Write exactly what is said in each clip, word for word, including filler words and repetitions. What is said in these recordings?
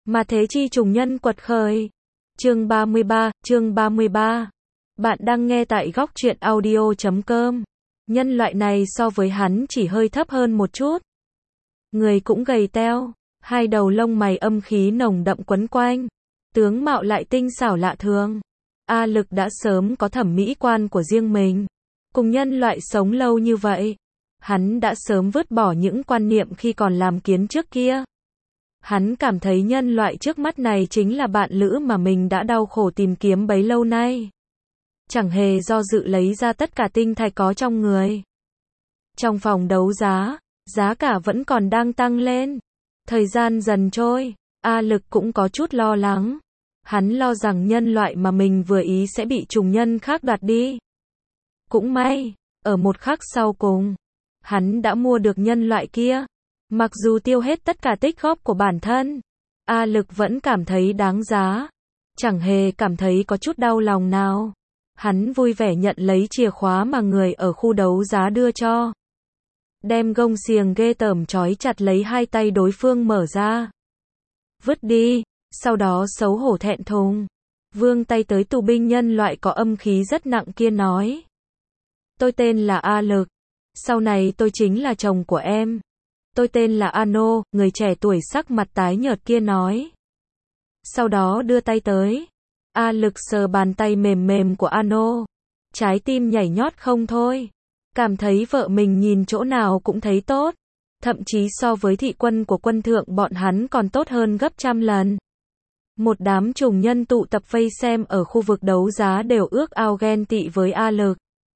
Mà thế chi trùng nhân quật khởi. Chương ba mươi ba, chương ba mươi ba. Bạn đang nghe tại góc truyện audio chấm com. Nhân loại này so với hắn chỉ hơi thấp hơn một chút. Người cũng gầy teo, hai đầu lông mày âm khí nồng đậm quấn quanh, tướng mạo lại tinh xảo lạ thường. A Lực đã sớm có thẩm mỹ quan của riêng mình. Cùng nhân loại sống lâu như vậy, hắn đã sớm vứt bỏ những quan niệm khi còn làm kiến trước kia. Hắn cảm thấy nhân loại trước mắt này chính là bạn lữ mà mình đã đau khổ tìm kiếm bấy lâu nay. Chẳng hề do dự lấy ra tất cả tinh thạch có trong người. Trong phòng đấu giá, giá cả vẫn còn đang tăng lên. Thời gian dần trôi, A Lực cũng có chút lo lắng. Hắn lo rằng nhân loại mà mình vừa ý sẽ bị trùng nhân khác đoạt đi. Cũng may, ở một khắc sau cùng, hắn đã mua được nhân loại kia. Mặc dù tiêu hết tất cả tích góp của bản thân, A Lực vẫn cảm thấy đáng giá. Chẳng hề cảm thấy có chút đau lòng nào. Hắn vui vẻ nhận lấy chìa khóa mà người ở khu đấu giá đưa cho. Đem gông xiềng ghê tởm trói chặt lấy hai tay đối phương mở ra. Vứt đi, sau đó xấu hổ thẹn thùng. Vươn tay tới tù binh nhân loại có âm khí rất nặng kia nói. Tôi tên là A Lực. Sau này tôi chính là chồng của em. Tôi tên là Ano, người trẻ tuổi sắc mặt tái nhợt kia nói. Sau đó đưa tay tới. A Lực sờ bàn tay mềm mềm của Ano. Trái tim nhảy nhót không thôi. Cảm thấy vợ mình nhìn chỗ nào cũng thấy tốt. Thậm chí so với thị quân của quân thượng bọn hắn còn tốt hơn gấp trăm lần. Một đám trùng nhân tụ tập vây xem ở khu vực đấu giá đều ước ao ghen tị với A Lực.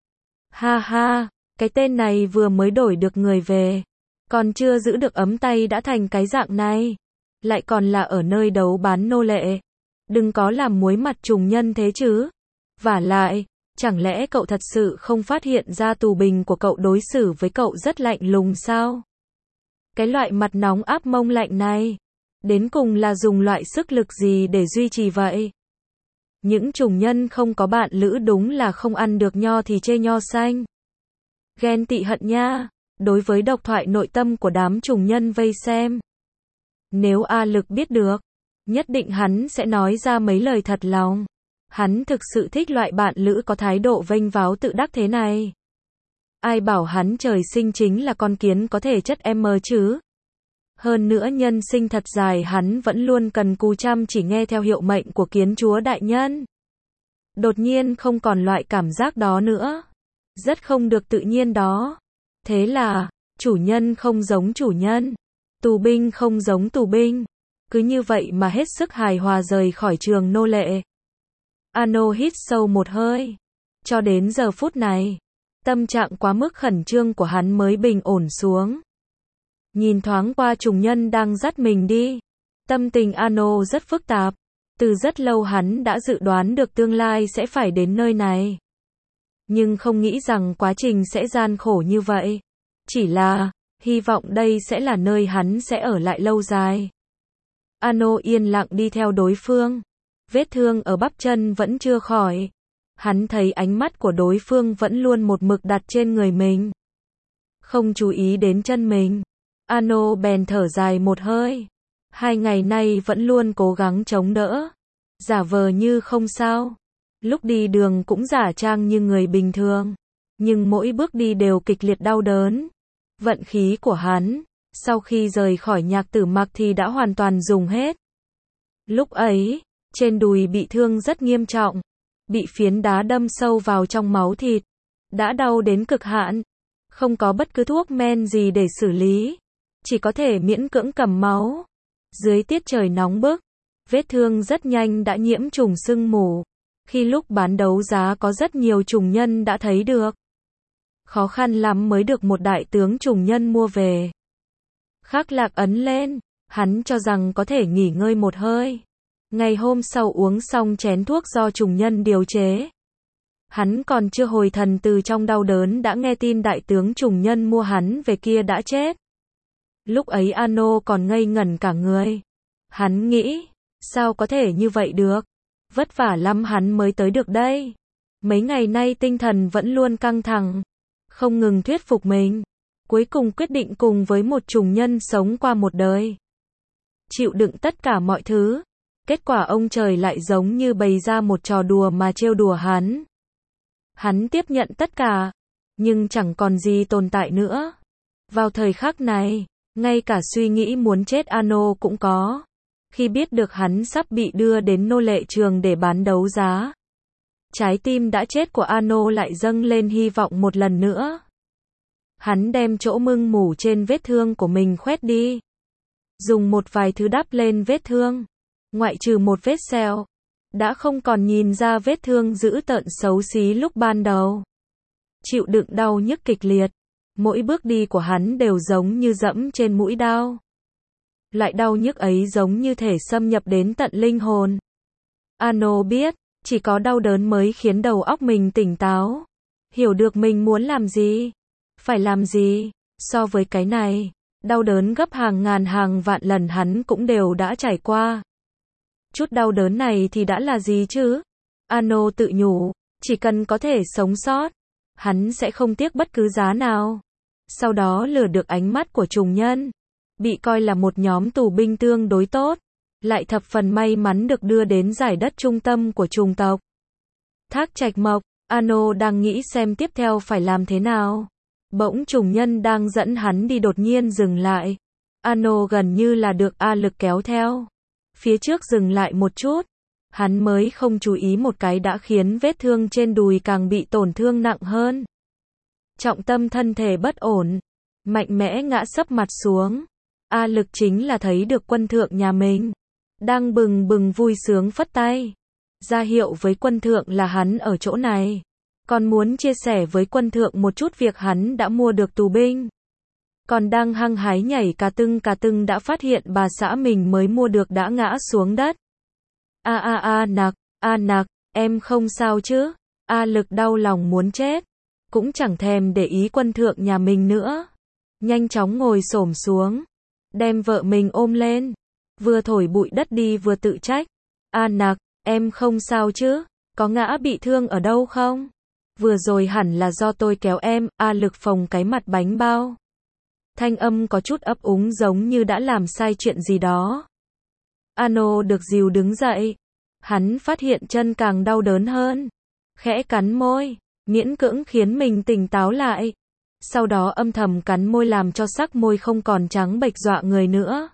Ha ha, cái tên này vừa mới đổi được người về. Còn chưa giữ được ấm tay đã thành cái dạng này. Lại còn là ở nơi đấu bán nô lệ. Đừng có làm muối mặt trùng nhân thế chứ. Vả lại, chẳng lẽ cậu thật sự không phát hiện ra tù binh của cậu đối xử với cậu rất lạnh lùng sao? Cái loại mặt nóng áp mông lạnh này, đến cùng là dùng loại sức lực gì để duy trì vậy? Những trùng nhân không có bạn lữ đúng là không ăn được nho thì chê nho xanh. Ghen tị hận nha. Đối với độc thoại nội tâm của đám trùng nhân vây xem. Nếu A Lực biết được, nhất định hắn sẽ nói ra mấy lời thật lòng. Hắn thực sự thích loại bạn lữ có thái độ vênh váo tự đắc thế này. Ai bảo hắn trời sinh chính là con kiến có thể chất M chứ? Hơn nữa nhân sinh thật dài hắn vẫn luôn cần cù chăm chỉ nghe theo hiệu mệnh của kiến chúa đại nhân. Đột nhiên không còn loại cảm giác đó nữa. Rất không được tự nhiên đó. Thế là, chủ nhân không giống chủ nhân, tù binh không giống tù binh. Cứ như vậy mà hết sức hài hòa rời khỏi trường nô lệ. Ano hít sâu một hơi. Cho đến giờ phút này, tâm trạng quá mức khẩn trương của hắn mới bình ổn xuống. Nhìn thoáng qua trùng nhân đang dắt mình đi. Tâm tình Ano rất phức tạp. Từ rất lâu hắn đã dự đoán được tương lai sẽ phải đến nơi này. Nhưng không nghĩ rằng quá trình sẽ gian khổ như vậy. Chỉ là, hy vọng đây sẽ là nơi hắn sẽ ở lại lâu dài. Ano yên lặng đi theo đối phương. Vết thương ở bắp chân vẫn chưa khỏi. Hắn thấy ánh mắt của đối phương vẫn luôn một mực đặt trên người mình. Không chú ý đến chân mình. Ano bèn thở dài một hơi. Hai ngày nay vẫn luôn cố gắng chống đỡ. Giả vờ như không sao. Lúc đi đường cũng giả trang như người bình thường. Nhưng mỗi bước đi đều kịch liệt đau đớn. Vận khí của hắn, sau khi rời khỏi nhạc tử mặc thì đã hoàn toàn dùng hết. Lúc ấy, trên đùi bị thương rất nghiêm trọng. Bị phiến đá đâm sâu vào trong máu thịt. Đã đau đến cực hạn. Không có bất cứ thuốc men gì để xử lý. Chỉ có thể miễn cưỡng cầm máu. Dưới tiết trời nóng bức, vết thương rất nhanh đã nhiễm trùng sưng mù. Khi lúc bán đấu giá có rất nhiều trùng nhân đã thấy được. Khó khăn lắm mới được một đại tướng trùng nhân mua về. Khắc Lạc ấn lên, hắn cho rằng có thể nghỉ ngơi một hơi. Ngày hôm sau uống xong chén thuốc do trùng nhân điều chế. Hắn còn chưa hồi thần từ trong đau đớn đã nghe tin đại tướng trùng nhân mua hắn về kia đã chết. Lúc ấy Ano còn ngây ngẩn cả người. Hắn nghĩ, sao có thể như vậy được? Vất vả lắm hắn mới tới được đây. Mấy ngày nay tinh thần vẫn luôn căng thẳng. Không ngừng thuyết phục mình. Cuối cùng quyết định cùng với một trùng nhân sống qua một đời. chịu đựng tất cả mọi thứ. Kết quả ông trời lại giống như bày ra một trò đùa mà trêu đùa hắn. Hắn tiếp nhận tất cả, nhưng chẳng còn gì tồn tại nữa. Vào thời khắc này, ngay cả suy nghĩ muốn chết Ano cũng có. Khi biết được hắn sắp bị đưa đến nô lệ trường để bán đấu giá, trái tim đã chết của Ano lại dâng lên hy vọng một lần nữa. Hắn đem chỗ mưng mủ trên vết thương của mình khoét đi. Dùng một vài thứ đắp lên vết thương. Ngoại trừ một vết sẹo, đã không còn nhìn ra vết thương dữ tợn xấu xí lúc ban đầu. Chịu đựng đau nhức kịch liệt. Mỗi bước đi của hắn đều giống như dẫm trên mũi đao. Loại đau nhức ấy giống như thể xâm nhập đến tận linh hồn. Ano biết, chỉ có đau đớn mới khiến đầu óc mình tỉnh táo. Hiểu được mình muốn làm gì, phải làm gì. So với cái này, đau đớn gấp hàng ngàn hàng vạn lần hắn cũng đều đã trải qua. Chút đau đớn này thì đã là gì chứ? Ano tự nhủ, chỉ cần có thể sống sót, hắn sẽ không tiếc bất cứ giá nào. Sau đó lừa được ánh mắt của trùng nhân. Bị coi là một nhóm tù binh tương đối tốt, lại thập phần may mắn được đưa đến giải đất trung tâm của trùng tộc. Thác Trạch Mộc, Ano đang nghĩ xem tiếp theo phải làm thế nào. Bỗng trùng nhân đang dẫn hắn đi đột nhiên dừng lại. Ano gần như là được A Lực kéo theo. Phía trước dừng lại một chút. Hắn mới không chú ý một cái đã khiến vết thương trên đùi càng bị tổn thương nặng hơn. Trọng tâm thân thể bất ổn, mạnh mẽ ngã sấp mặt xuống. A Lực chính là thấy được quân thượng nhà mình đang bừng bừng vui sướng phất tay, ra hiệu với quân thượng là hắn ở chỗ này, còn muốn chia sẻ với quân thượng một chút việc hắn đã mua được tù binh. Còn đang hăng hái nhảy cà tưng cà tưng đã phát hiện bà xã mình mới mua được đã ngã xuống đất. A a a Nặc, a Nặc, em không sao chứ? A Lực đau lòng muốn chết, cũng chẳng thèm để ý quân thượng nhà mình nữa. Nhanh chóng ngồi xổm xuống, đem vợ mình ôm lên, vừa thổi bụi đất đi vừa tự trách. A Nặc, em không sao chứ? Có ngã bị thương ở đâu không? Vừa rồi hẳn là do tôi kéo em. A Lực phồng cái mặt bánh bao. Thanh âm có chút ấp úng giống như đã làm sai chuyện gì đó. Ano được dìu đứng dậy. Hắn phát hiện chân càng đau đớn hơn. Khẽ cắn môi, miễn cưỡng khiến mình tỉnh táo lại. Sau đó âm thầm cắn môi làm cho sắc môi không còn trắng bệch dọa người nữa.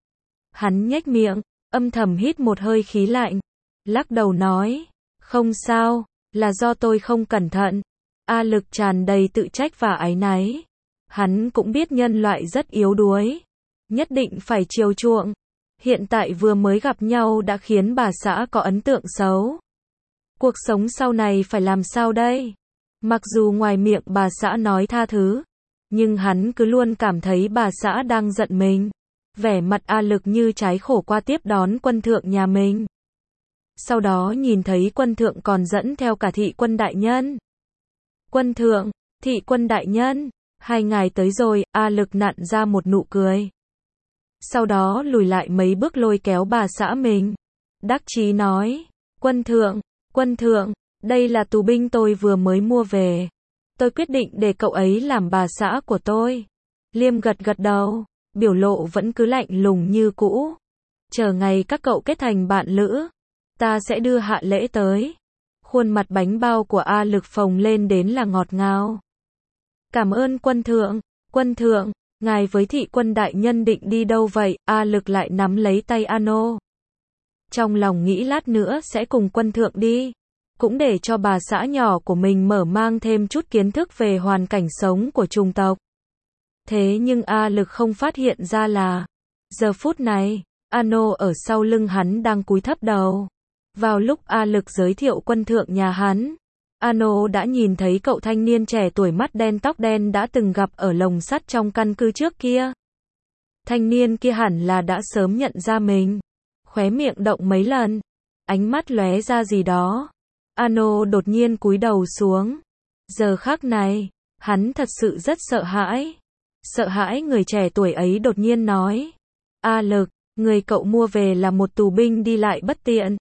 Hắn nhếch miệng, âm thầm hít một hơi khí lạnh, lắc đầu nói, không sao, là do tôi không cẩn thận. A Lực tràn đầy tự trách và áy náy. Hắn cũng biết nhân loại rất yếu đuối, nhất định phải chiều chuộng. Hiện tại vừa mới gặp nhau đã khiến bà xã có ấn tượng xấu. Cuộc sống sau này phải làm sao đây? Mặc dù ngoài miệng bà xã nói tha thứ, nhưng hắn cứ luôn cảm thấy bà xã đang giận mình. Vẻ mặt A Lực như trái khổ qua tiếp đón quân thượng nhà mình. Sau đó nhìn thấy quân thượng còn dẫn theo cả thị quân đại nhân. Quân thượng, thị quân đại nhân, hai ngài tới rồi. A Lực nặn ra một nụ cười. Sau đó lùi lại mấy bước lôi kéo bà xã mình. Đắc chí nói, quân thượng, quân thượng, đây là tù binh tôi vừa mới mua về. Tôi quyết định để cậu ấy làm bà xã của tôi. Liêm gật gật đầu, biểu lộ vẫn cứ lạnh lùng như cũ. Chờ ngày các cậu kết thành bạn lữ, ta sẽ đưa hạ lễ tới. Khuôn mặt bánh bao của A Lực phồng lên đến là ngọt ngào. Cảm ơn quân thượng, quân thượng, ngài với thị quân đại nhân định đi đâu vậy? A Lực lại nắm lấy tay Ano. Trong lòng nghĩ lát nữa sẽ cùng quân thượng đi. Cũng để cho bà xã nhỏ của mình mở mang thêm chút kiến thức về hoàn cảnh sống của chủng tộc. Thế nhưng A Lực không phát hiện ra là, giờ phút này, Ano ở sau lưng hắn đang cúi thấp đầu. Vào lúc A Lực giới thiệu quân thượng nhà hắn, Ano đã nhìn thấy cậu thanh niên trẻ tuổi mắt đen tóc đen đã từng gặp ở lồng sắt trong căn cứ trước kia. Thanh niên kia hẳn là đã sớm nhận ra mình. Khóe miệng động mấy lần, ánh mắt lóe ra gì đó. Ano đột nhiên cúi đầu xuống. Giờ khắc này, hắn thật sự rất sợ hãi. Sợ hãi người trẻ tuổi ấy đột nhiên nói. A Lực, người cậu mua về là một tù binh đi lại bất tiện.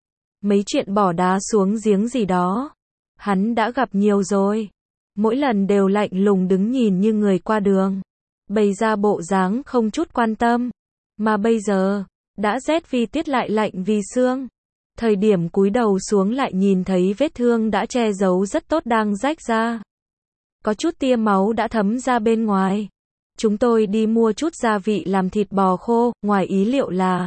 Mấy chuyện bỏ đá xuống giếng gì đó, hắn đã gặp nhiều rồi. Mỗi lần đều lạnh lùng đứng nhìn như người qua đường, bày ra bộ dáng không chút quan tâm. Mà bây giờ, đã rét vì tiết lại lạnh vì sương. Thời điểm cúi đầu xuống lại nhìn thấy vết thương đã che giấu rất tốt đang rách ra. Có chút tia máu đã thấm ra bên ngoài. Chúng tôi đi mua chút gia vị làm thịt bò khô, ngoài ý liệu là.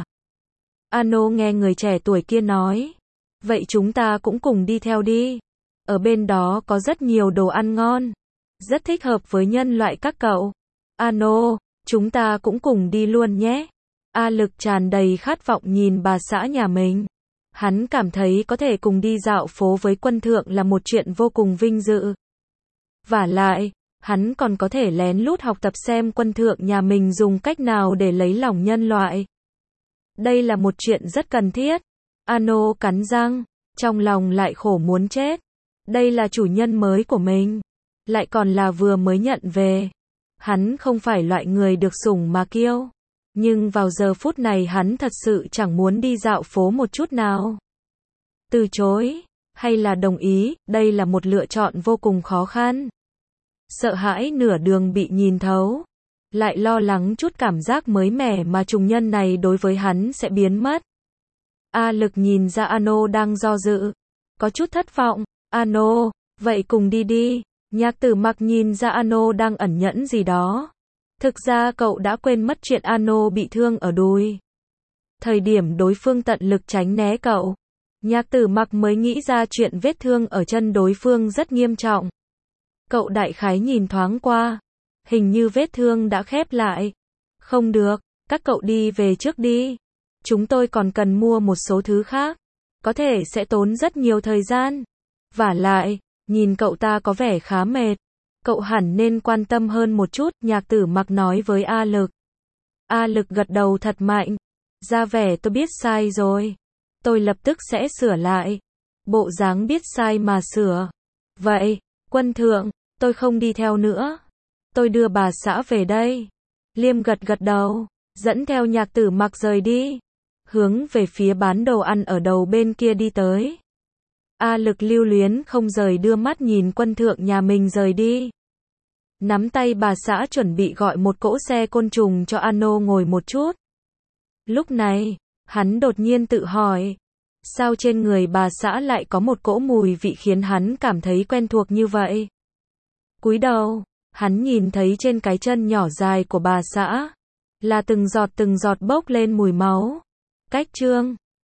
Ano nghe người trẻ tuổi kia nói. Vậy chúng ta cũng cùng đi theo đi. Ở bên đó có rất nhiều đồ ăn ngon. Rất thích hợp với nhân loại các cậu. Ano, chúng ta cũng cùng đi luôn nhé. A Lực tràn đầy khát vọng nhìn bà xã nhà mình. Hắn cảm thấy có thể cùng đi dạo phố với quân thượng là một chuyện vô cùng vinh dự. Vả lại, hắn còn có thể lén lút học tập xem quân thượng nhà mình dùng cách nào để lấy lòng nhân loại. Đây là một chuyện rất cần thiết. Ano cắn răng, trong lòng lại khổ muốn chết. Đây là chủ nhân mới của mình, lại còn là vừa mới nhận về. Hắn không phải loại người được sủng mà kiêu. Nhưng vào giờ phút này hắn thật sự chẳng muốn đi dạo phố một chút nào. Từ chối, hay là đồng ý, đây là một lựa chọn vô cùng khó khăn. Sợ hãi nửa đường bị nhìn thấu. Lại lo lắng chút cảm giác mới mẻ mà trùng nhân này đối với hắn sẽ biến mất. A Lực nhìn ra Ano đang do dự. Có chút thất vọng. Ano, vậy cùng đi đi. Nhạc Tử Mặc nhìn ra Ano đang ẩn nhẫn gì đó. Thực ra cậu đã quên mất chuyện Ano bị thương ở đùi. Thời điểm đối phương tận lực tránh né cậu, Nhạc Tử Mặc mới nghĩ ra chuyện vết thương ở chân đối phương rất nghiêm trọng. Cậu đại khái nhìn thoáng qua, hình như vết thương đã khép lại. Không được, các cậu đi về trước đi. Chúng tôi còn cần mua một số thứ khác, có thể sẽ tốn rất nhiều thời gian. Vả lại, nhìn cậu ta có vẻ khá mệt. Cậu hẳn nên quan tâm hơn một chút, Nhạc Tử Mặc nói với A Lực. A Lực gật đầu thật mạnh. Ra vẻ tôi biết sai rồi. Tôi lập tức sẽ sửa lại. Bộ dáng biết sai mà sửa. Vậy, quân thượng, tôi không đi theo nữa. Tôi đưa bà xã về đây. Liêm gật gật đầu, dẫn theo Nhạc Tử Mặc rời đi. Hướng về phía bán đồ ăn ở đầu bên kia đi tới. A Lực lưu luyến không rời đưa mắt nhìn quân thượng nhà mình rời đi. Nắm tay bà xã chuẩn bị gọi một cỗ xe côn trùng cho Ano ngồi một chút. Lúc này, hắn đột nhiên tự hỏi. Sao trên người bà xã lại có một cỗ mùi vị khiến hắn cảm thấy quen thuộc như vậy? Cúi đầu, hắn nhìn thấy trên cái chân nhỏ dài của bà xã. Là từng giọt từng giọt bốc lên mùi máu. Cách chương